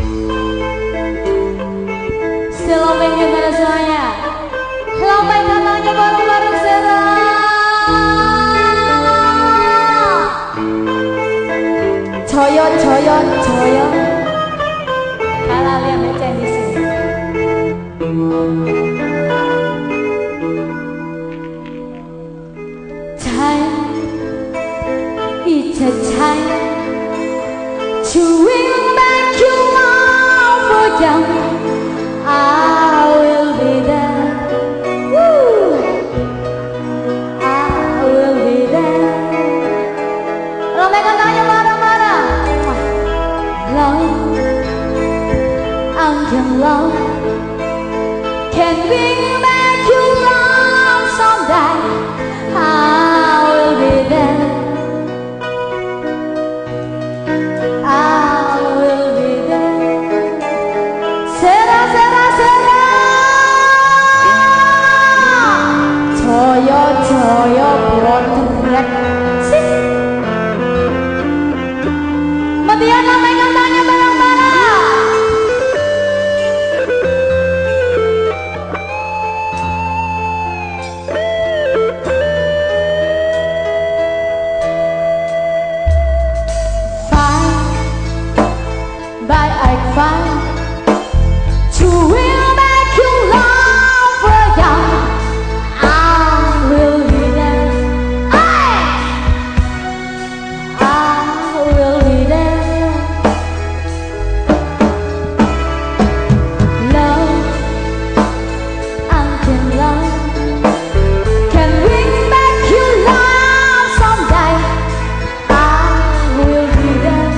Selamat kepada semuanya. Selamat katanya bareng-bareng Sera. Joyo, joyo, joyo. Kalau lihat baca di sini. Time, it's a time to win back your love again. I will be there. Woo! I will be there. Ramai katanya marah-marah. Love, until love can bring back your love someday. I will be there. I will be there. Sera, sera, sera. Joyo, joyo, broken sih. Matian namanya katanya bareng-bareng. Find to win back your love again. I will be there. I will be there. Love until love can bring back your love someday. I will be there.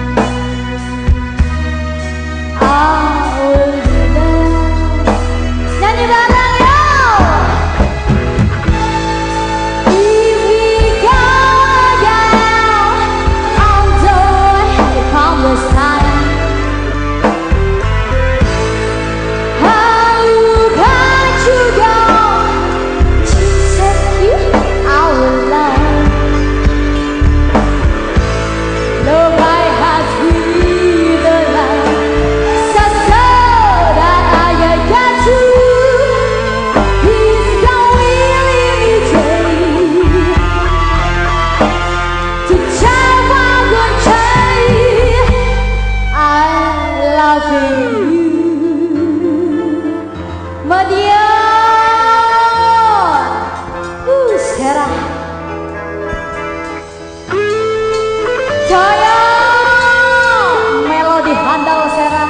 Joyo, melodi handal Sera.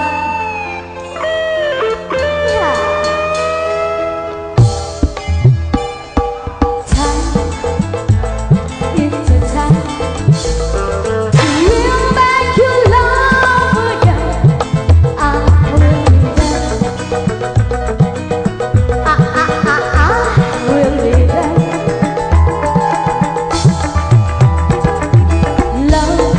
Ya. Time, it's a time to win back your love again. I will be there. I will be there. Love.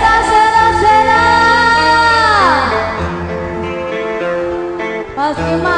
Mas